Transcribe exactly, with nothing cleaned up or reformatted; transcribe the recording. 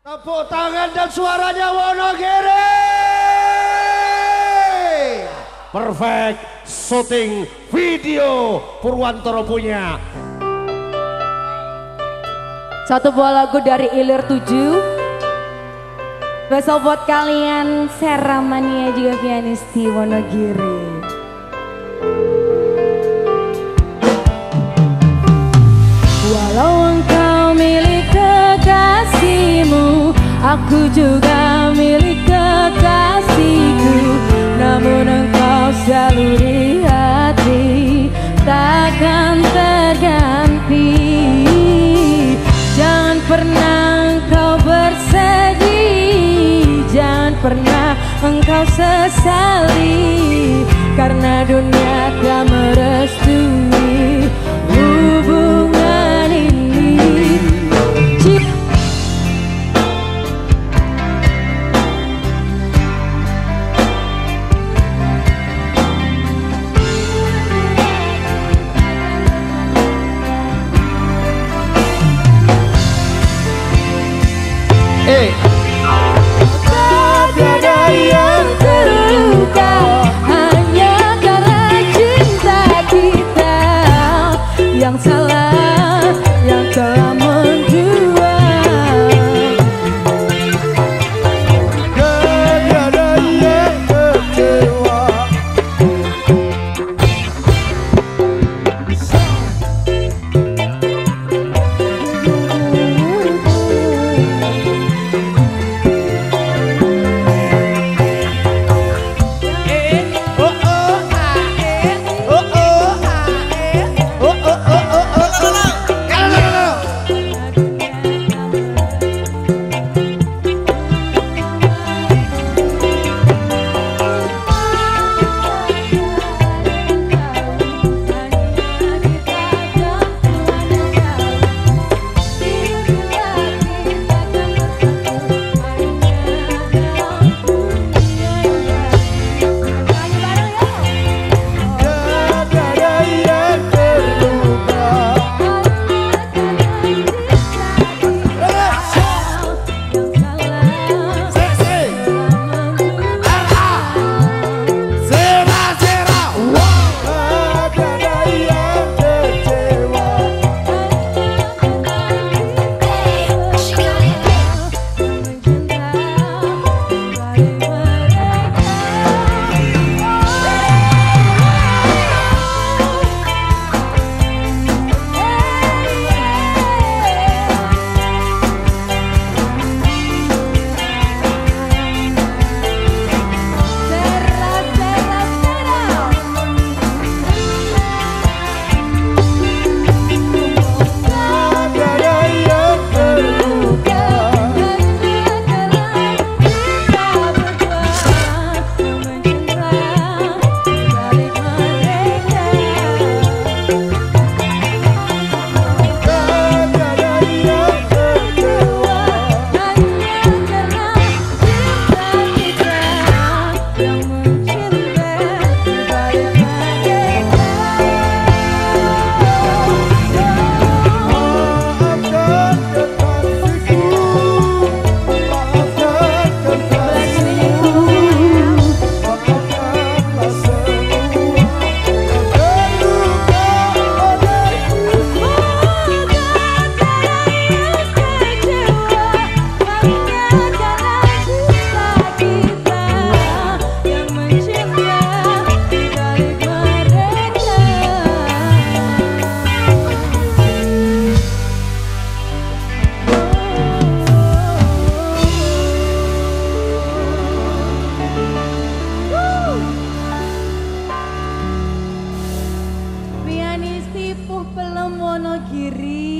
Tepuk tangan dan suaranya Wonogiri. Perfect shooting video Purwantoro punya. Satu buah lagu dari Ilir tujuh. Besok buat kalian Seramania juga pianis di Wonogiri. Walau engkau milik kekasihmu, aku juga milik kekasihku. Namun engkau selalu di hati, takkan terganti. Jangan pernah engkau bersedih, jangan pernah engkau sesali, karena dunia tak merestui hubungan ini. Eh. Tiada yang terluka hanya karena cinta kita. Yang salah yang telah mendua. Tiada yang kecewa. Pianis tipuh pelem Wonogiri.